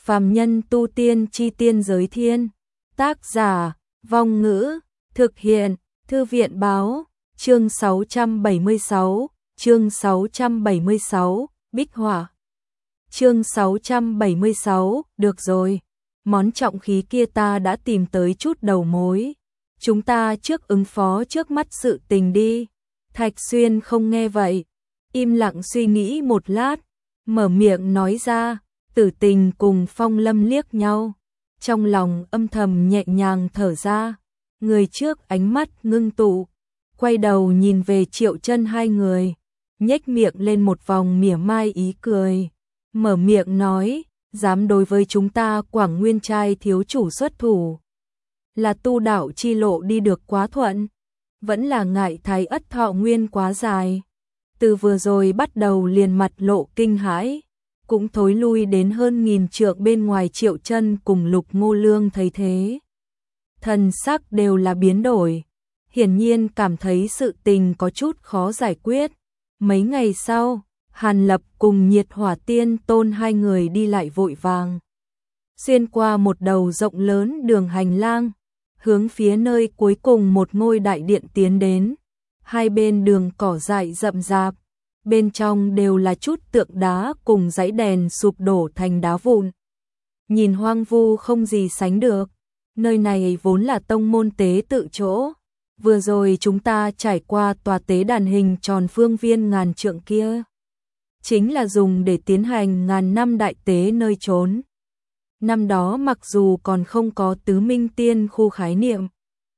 Phàm nhân tu tiên chi tiên giới thiên. Tác giả, Vong Ngữ, thực hiện, Thư viện báo, chương 676, chương 676, Bích Hỏa. Chương 676, được rồi, món trọng khí kia ta đã tìm tới chút đầu mối. Chúng ta trước ứng phó trước mắt sự tình đi. Thạch Xuyên không nghe vậy, im lặng suy nghĩ một lát, mở miệng nói ra. Tử Tình cùng Phong Lâm liếc nhau, trong lòng âm thầm nhẹ nhàng thở ra. Người trước ánh mắt ngưng tụ, quay đầu nhìn về Triệu Chân hai người, nhếch miệng lên một vòng mỉa mai ý cười, mở miệng nói, dám đối với chúng ta Quảng Nguyên trai thiếu chủ xuất thủ, là tu đạo chi lộ đi được quá thuận, vẫn là ngại Thái Ất thọ nguyên quá dài. Từ vừa rồi bắt đầu liền mặt lộ kinh hãi, cũng thối lui đến hơn 1000 trượng bên ngoài. Triệu Chân cùng Lục Ngô Lương thấy thế, thần sắc đều là biến đổi, hiển nhiên cảm thấy sự tình có chút khó giải quyết. Mấy ngày sau, Hàn Lập cùng Nhiệt Hỏa Tiên Tôn hai người đi lại vội vàng, xuyên qua một đầu rộng lớn đường hành lang, hướng phía nơi cuối cùng một ngôi đại điện tiến đến. Hai bên đường cỏ dại rậm rạp, bên trong đều là chút tượng đá cùng dãy đèn sụp đổ thành đá vụn, nhìn hoang vu không gì sánh được. Nơi này vốn là tông môn tế tự chỗ, vừa rồi chúng ta trải qua tòa tế đàn hình tròn phương viên ngàn trượng kia, chính là dùng để tiến hành ngàn năm đại tế nơi trốn. Năm đó mặc dù còn không có tứ minh tiên khu khái niệm,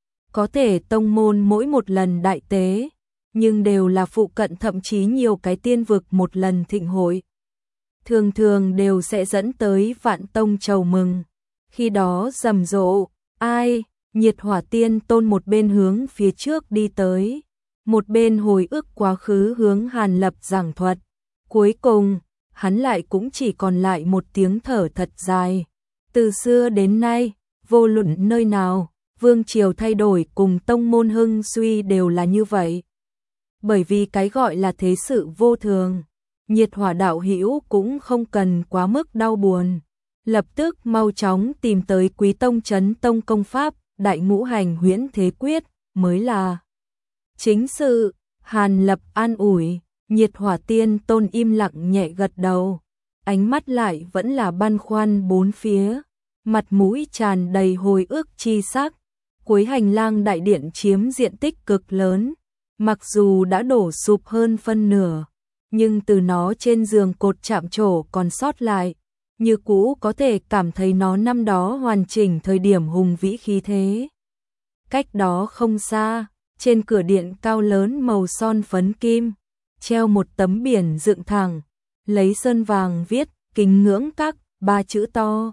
có thể tông môn mỗi một lần đại tế, nhưng đều là phụ cận thậm chí nhiều cái tiên vực một lần thịnh hội, thường thường đều sẽ dẫn tới vạn tông chầu mừng. Khi đó rầm rộ, ai, Nhiệt Hỏa Tiên Tôn một bên hướng phía trước đi tới, một bên hồi ức quá khứ hướng Hàn Lập giảng thuật. Cuối cùng, hắn lại cũng chỉ còn lại một tiếng thở thật dài. Từ xưa đến nay, vô luận nơi nào, vương triều thay đổi cùng tông môn hưng suy đều là như vậy. Bởi vì cái gọi là thế sự vô thường, Nhiệt Hỏa đạo hữu cũng không cần quá mức đau buồn, lập tức mau chóng tìm tới Quý Tông Chấn Tông công pháp Đại Ngũ Hành Huyễn Thế Quyết mới là chính sự. Hàn Lập an ủi, Nhiệt Hỏa Tiên Tôn im lặng nhẹ gật đầu, ánh mắt lại vẫn là băn khoăn bốn phía, mặt mũi tràn đầy hồi ức chi sắc. Cuối hành lang đại điện chiếm diện tích cực lớn, mặc dù đã đổ sụp hơn phân nửa, nhưng từ nó trên giường cột chạm trổ còn sót lại, như cũ có thể cảm thấy nó năm đó hoàn chỉnh thời điểm hùng vĩ khí thế. Cách đó không xa, trên cửa điện cao lớn màu son phấn kim, treo một tấm biển dựng thẳng, lấy sơn vàng viết kính ngưỡng các ba chữ to.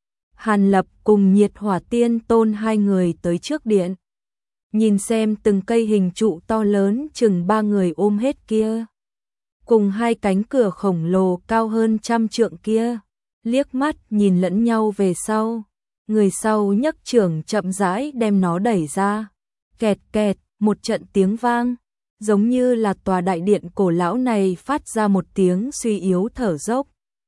Hàn Lập cùng Nhiệt Hỏa Tiên Tôn hai người tới trước điện, nhìn xem từng cây hình trụ to lớn chừng 3 người ôm hết kia, cùng hai cánh cửa khổng lồ cao hơn 100 trượng kia, liếc mắt nhìn lẫn nhau về sau, người sau nhấc trưởng chậm rãi đem nó đẩy ra, kẹt kẹt một trận tiếng vang, giống như là tòa đại điện cổ lão này phát ra một tiếng suy yếu thở dốc.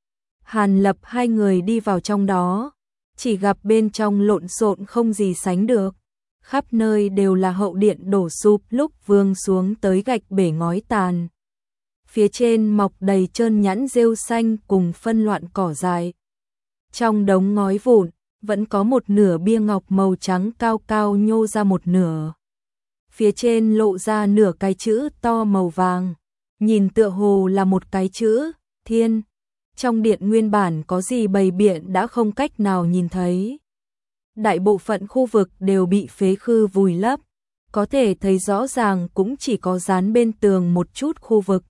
Hàn Lập hai người đi vào trong đó, chỉ gặp bên trong lộn xộn không gì sánh được, khắp nơi đều là hậu điện đổ sụp lúc vương xuống tới gạch bể ngói tàn. Phía trên mọc đầy trơn nhẵn rêu xanh cùng phân loạn cỏ dại. Trong đống ngói vụn, vẫn có một nửa bia ngọc màu trắng cao cao nhô ra một nửa. Phía trên lộ ra nửa cái chữ to màu vàng, nhìn tựa hồ là một cái chữ Thiên. Trong điện nguyên bản có gì bày biện đã không cách nào nhìn thấy. Đại bộ phận khu vực đều bị phế khư vùi lấp, có thể thấy rõ ràng cũng chỉ có dán bên tường một chút khu vực.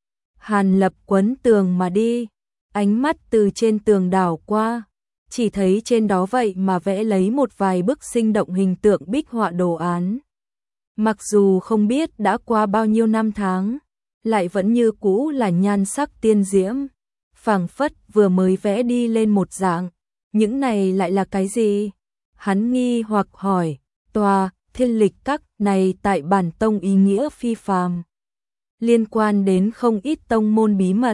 Hàn Lập quấn tường mà đi, ánh mắt từ trên tường đảo qua, chỉ thấy trên đó vậy mà vẽ lấy một vài bức sinh động hình tượng bích họa đồ án. Mặc dù không biết đã qua bao nhiêu năm tháng, lại vẫn như cũ là nhan sắc tiên diễm, phảng phất vừa mới vẽ đi lên một dạng. Những này lại là cái gì? Hắn nghi hoặc hỏi. Tòa Thiên Lịch Các này tại bản tông ý nghĩa phi phàm, liên quan đến không ít tông môn bí mật,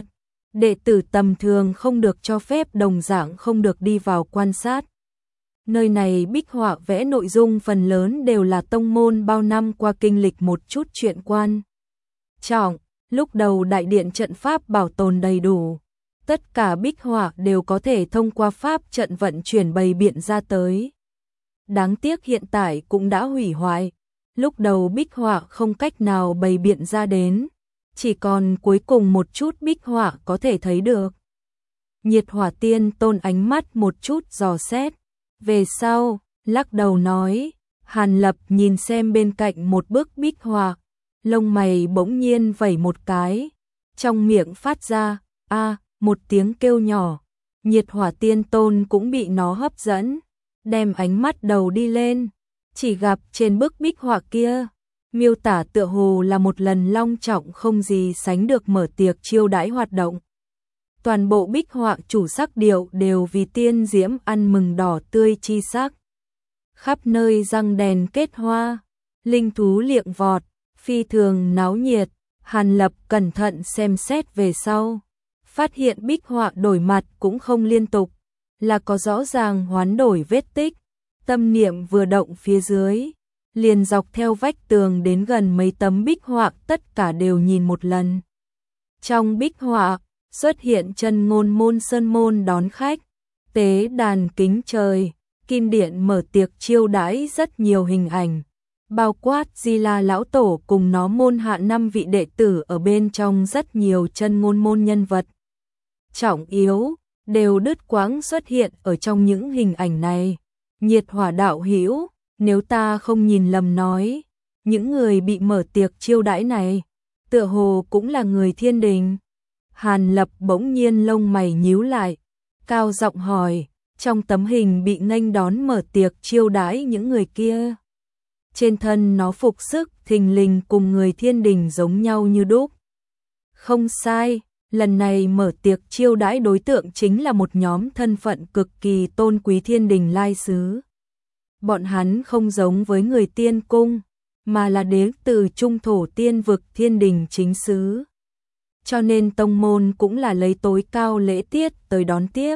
đệ tử tầm thường không được cho phép đồng dạng không được đi vào quan sát. Nơi này bích họa vẽ nội dung phần lớn đều là tông môn bao năm qua kinh lịch một chút chuyện quan trọng. Lúc đầu đại điện trận pháp bảo tồn đầy đủ, tất cả bích họa đều có thể thông qua pháp trận vận chuyển bày biện ra tới. Đáng tiếc hiện tại cũng đã hủy hoại, lúc đầu bích họa không cách nào bày biện ra đến, chỉ còn cuối cùng một chút bích họa có thể thấy được. Nhiệt Hỏa Tiên Tôn ánh mắt một chút dò xét, về sau, lắc đầu nói, Hàn Lập nhìn xem bên cạnh một bức bích họa, lông mày bỗng nhiên vẩy một cái, trong miệng phát ra, một tiếng kêu nhỏ. Nhiệt Hỏa Tiên Tôn cũng bị nó hấp dẫn, đem ánh mắt đầu đi lên, chỉ gặp trên bức bích họa kia, miêu tả tựa hồ là một lần long trọng không gì sánh được mở tiệc chiêu đãi hoạt động. Toàn bộ bích họa chủ sắc điệu đều vì tiên diễm ăn mừng đỏ tươi chi sắc. Khắp nơi răng đèn kết hoa, linh thú liệng vọt, phi thường náo nhiệt. Hàn Lập cẩn thận xem xét về sau, phát hiện bích họa đổi mặt cũng không liên tục, là có rõ ràng hoán đổi vết tích. Tâm niệm vừa động phía dưới, liền dọc theo vách tường đến gần mấy tấm bích họa tất cả đều nhìn một lần. Trong bích họa xuất hiện chân ngôn môn sơn môn đón khách, tế đàn kính trời, kim điện mở tiệc chiêu đãi rất nhiều hình ảnh, bao quát Di La lão tổ cùng nó môn hạ 5 vị đệ tử ở bên trong, rất nhiều chân ngôn môn nhân vật trọng yếu đều đứt quãng xuất hiện ở trong những hình ảnh này. Nhiệt Hỏa đạo hữu, nếu ta không nhìn lầm nói, những người bị mở tiệc chiêu đãi này tựa hồ cũng là người Thiên Đình. Hàn Lập bỗng nhiên lông mày nhíu lại, cao giọng hỏi, trong tấm hình bị nghênh đón mở tiệc chiêu đãi những người kia, trên thân nó phục sức thình lình cùng người Thiên Đình giống nhau như đúc. Không sai, lần này mở tiệc chiêu đãi đối tượng chính là một nhóm thân phận cực kỳ tôn quý Thiên Đình lai sứ. Bọn hắn không giống với người tiên cung, mà là đến từ trung thổ tiên vực Thiên Đình chính xứ. Cho nên tông môn cũng là lấy tối cao lễ tiết tới đón tiếp.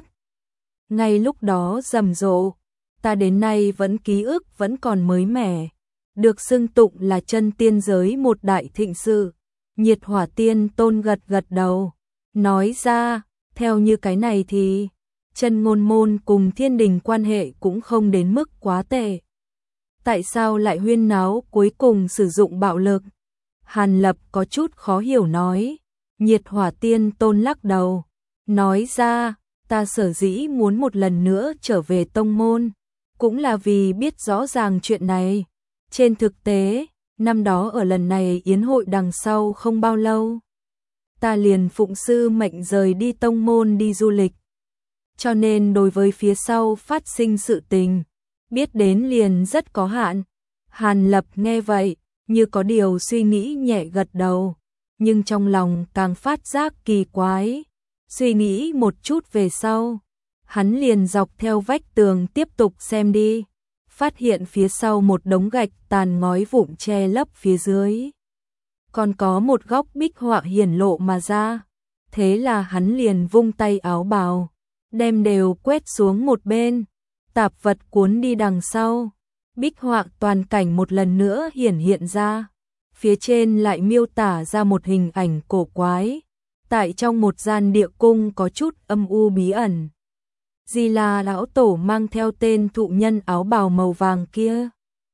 Ngay lúc đó rầm rộ, ta đến nay vẫn ký ức vẫn còn mới mẻ, được xưng tụng là chân tiên giới một đại thịnh sự. Nhiệt Hỏa Tiên Tôn gật gật đầu, nói ra, theo như cái này thì chân ngôn môn cùng Thiên Đình quan hệ cũng không đến mức quá tệ. Tại sao lại huyên náo cuối cùng sử dụng bạo lực? Hàn Lập có chút khó hiểu nói. Nhiệt Hỏa Tiên Tôn lắc đầu, nói ra, ta sở dĩ muốn một lần nữa trở về tông môn, cũng là vì biết rõ ràng chuyện này. Trên thực tế, năm đó ở lần này yến hội đằng sau không bao lâu, ta liền phụng sư mệnh rời đi tông môn đi du lịch. Cho nên đối với phía sau phát sinh sự tình, biết đến liền rất có hạn. Hàn Lập nghe vậy, như có điều suy nghĩ nhẹ gật đầu, nhưng trong lòng càng phát giác kỳ quái. Suy nghĩ một chút về sau, hắn liền dọc theo vách tường tiếp tục xem đi, phát hiện phía sau một đống gạch tàn ngói vụn che lấp phía dưới, còn có một góc bích họa hiển lộ mà ra. Thế là hắn liền vung tay áo bào, đem đều quét xuống một bên, tạp vật cuốn đi đằng sau. Bích họa toàn cảnh một lần nữa hiện ra, phía trên lại miêu tả ra một hình ảnh cổ quái, tại trong một gian địa cung có chút âm u bí ẩn. Di La lão tổ mang theo tên thụ nhân áo bào màu vàng kia,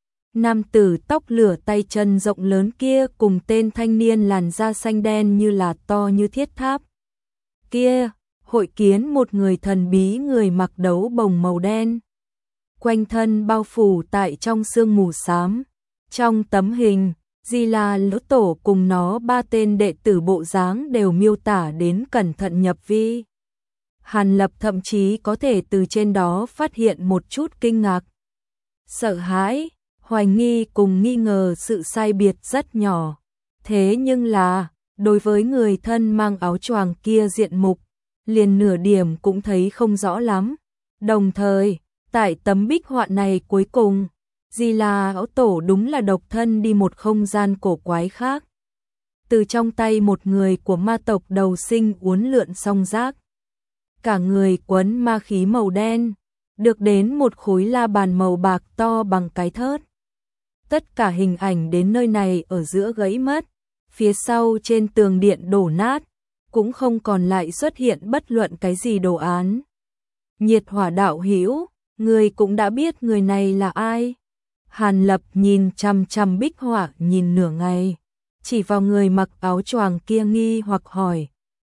nam tử tóc lửa tay chân rộng lớn kia cùng tên thanh niên làn da xanh đen như là to như thiết tháp kia, hội kiến một người thần bí, người mặc đấu bồng màu đen, quanh thân bao phủ tại trong sương mù xám. Trong tấm hình, Di La lão tổ cùng nó 3 tên đệ tử bộ dáng đều miêu tả đến cẩn thận nhập vi. Hàn Lập thậm chí có thể từ trên đó phát hiện một chút kinh ngạc, sợ hãi, hoài nghi cùng nghi ngờ sự sai biệt rất nhỏ. Thế nhưng là, đối với người thân mang áo choàng kia diện mục, liền nửa điểm cũng thấy không rõ lắm. Đồng thời, tại tấm bích họa này cuối cùng, Di La lão tổ đúng là độc thân đi một không gian cổ quái khác. từ trong tay một người của ma tộc đầu sinh uốn lượn song giác. Cả người quấn ma khí màu đen, được đến một khối la bàn màu bạc to bằng cái thớt. Tất cả hình ảnh đến nơi này ở giữa gãy mất, phía sau trên tường điện đổ nát, cũng không còn lại xuất hiện bất luận cái gì đồ án. Nhiệt Hỏa đạo hữu, người cũng đã biết người này là ai? Hàn Lập nhìn chằm chằm bích họa nhìn nửa ngày, chỉ vào người mặc áo choàng kia nghi hoặc hỏi.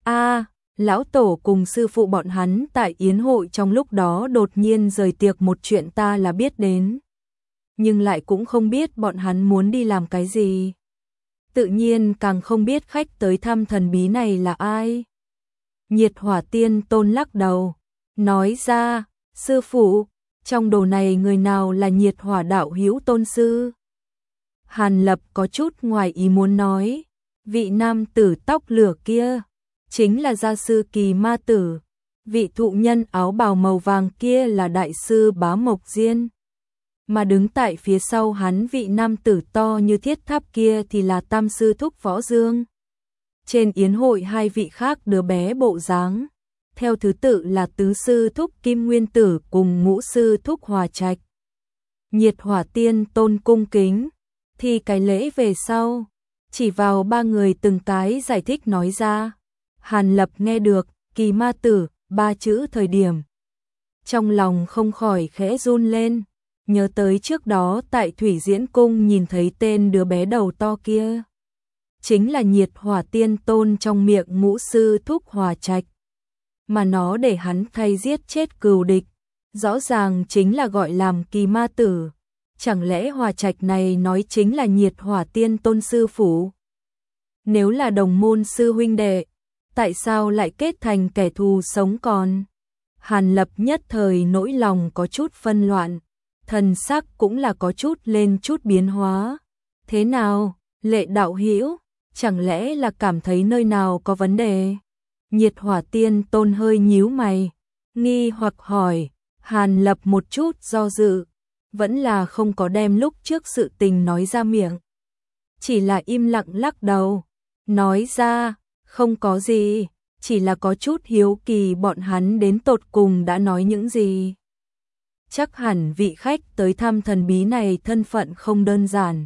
Lão tổ cùng sư phụ bọn hắn tại yến hội trong lúc đó đột nhiên rời tiệc một chuyện ta là biết đến. Nhưng lại cũng không biết bọn hắn muốn đi làm cái gì. Tự nhiên càng không biết khách tới thăm thần bí này là ai. Nhiệt Hỏa Tiên Tôn lắc đầu, nói ra, sư phụ, trong đồ này người nào là Nhiệt Hỏa đạo hữu tôn sư? Hàn Lập có chút ngoài ý muốn nói, vị nam tử tóc lửa kia, chính là gia sư Kỳ Ma Tử, vị thụ nhân áo bào màu vàng kia là đại sư Bá Mộc Diên. Mà đứng tại phía sau hắn vị nam tử to như thiết tháp kia thì là tam sư thúc Võ Dương. Trên yến hội hai vị khác đứa bé bộ dáng, theo thứ tự là tứ sư thúc Kim Nguyên Tử cùng ngũ sư thúc Hòa Trạch. Nhiệt Hỏa Tiên Tôn cung kính, thì cái lễ về sau, chỉ vào ba người từng cái giải thích nói ra. Hàn Lập nghe được Kỳ Ma Tử ba chữ thời điểm, trong lòng không khỏi khẽ run lên, nhớ tới trước đó tại Thủy Diễn Cung nhìn thấy tên đứa bé đầu to kia. Chính là Nhiệt Hỏa Tiên Tôn trong miệng ngũ sư thúc Hòa Trạch. Mà nó để hắn thay giết chết cừu địch, rõ ràng chính là gọi làm Kỳ Ma Tử. Chẳng lẽ Hòa Trạch này nói chính là Nhiệt Hỏa Tiên Tôn sư phụ? Nếu là đồng môn sư huynh đệ, tại sao lại kết thành kẻ thù sống còn? Hàn Lập nhất thời nỗi lòng có chút phân loạn, thần sắc cũng là có chút lên chút biến hóa. Thế nào, Lệ đạo hữu, chẳng lẽ là cảm thấy nơi nào có vấn đề? Nhiệt Hỏa Tiên Tôn hơi nhíu mày, nghi hoặc hỏi. Hàn Lập một chút do dự, vẫn là không có đem lúc trước sự tình nói ra miệng, chỉ là im lặng lắc đầu, nói ra, không có gì, chỉ là có chút hiếu kỳ bọn hắn đến tột cùng đã nói những gì. Chắc hẳn vị khách tới thăm thần bí này thân phận không đơn giản.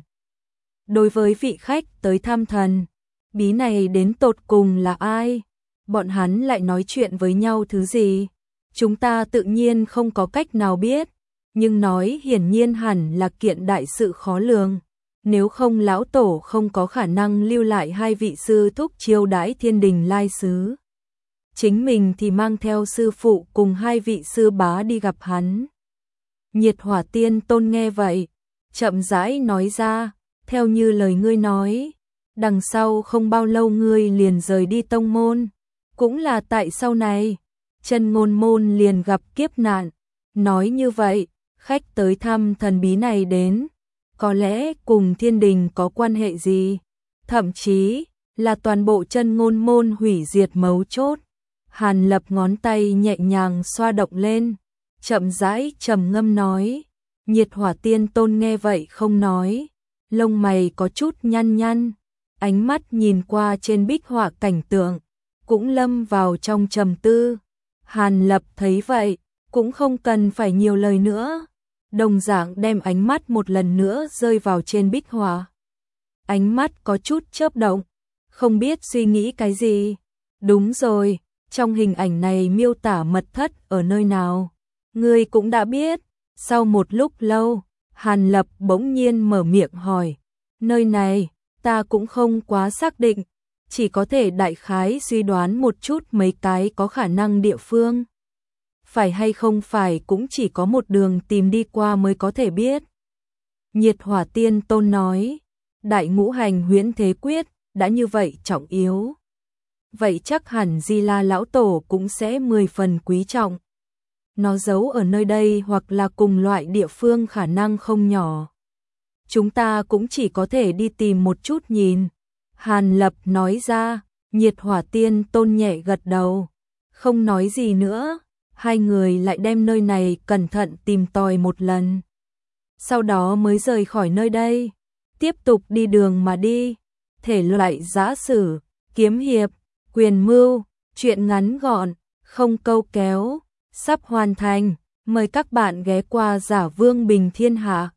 Đối với vị khách tới thăm thần bí này đến tột cùng là ai? Bọn hắn lại nói chuyện với nhau thứ gì? Chúng ta tự nhiên không có cách nào biết, nhưng nói hiển nhiên hẳn là kiện đại sự khó lường. Nếu không lão tổ không có khả năng lưu lại hai vị sư thúc chiêu đãi thiên đình lai sứ. Chính mình thì mang theo sư phụ cùng hai vị sư bá đi gặp hắn. Nhiệt Hỏa Tiên Tôn nghe vậy, chậm rãi nói ra, theo như lời ngươi nói, đằng sau không bao lâu ngươi liền rời đi tông môn, cũng là tại sau này, Chân Ngôn môn liền gặp kiếp nạn. Nói như vậy, khách tới thăm thần bí này đến, có lẽ cùng thiên đình có quan hệ gì, thậm chí là toàn bộ Chân Ngôn môn hủy diệt mấu chốt. Hàn Lập ngón tay nhẹ nhàng xoa động lên, chậm rãi trầm ngâm nói. Nhiệt Hỏa Tiên Tôn nghe vậy không nói, lông mày có chút nhăn nhăn, ánh mắt nhìn qua trên bích họa cảnh tượng, cũng lâm vào trong trầm tư. Hàn Lập thấy vậy, cũng không cần phải nhiều lời nữa, đồng dạng đem ánh mắt một lần nữa rơi vào trên bích họa. Ánh mắt có chút chớp động, không biết suy nghĩ cái gì. Đúng rồi, trong hình ảnh này miêu tả mật thất ở nơi nào? Ngươi cũng đã biết. Sau một lúc lâu, Hàn Lập bỗng nhiên mở miệng hỏi. Nơi này, ta cũng không quá xác định, chỉ có thể đại khái suy đoán một chút mấy cái có khả năng địa phương. Phải hay không phải cũng chỉ có một đường tìm đi qua mới có thể biết. Nhiệt Hỏa Tiên Tôn nói, Đại Ngũ Hành Huyễn Thế Quyết đã như vậy trọng yếu. Vậy chắc hẳn Di La Lão Tổ cũng sẽ 10 phần quý trọng. Nó giấu ở nơi đây hoặc là cùng loại địa phương khả năng không nhỏ. Chúng ta cũng chỉ có thể đi tìm một chút nhìn. Hàn Lập nói ra. Nhiệt Hỏa Tiên Tôn nhẹ gật đầu, không nói gì nữa. Hai người lại đem nơi này cẩn thận tìm tòi một lần, sau đó mới rời khỏi nơi đây, tiếp tục đi đường mà đi. thể loại giã sử, kiếm hiệp, quyền mưu, truyện ngắn gọn, không câu kéo, sắp hoàn thành. Mời các bạn ghé qua Giả Vương Bình Thiên Hạ.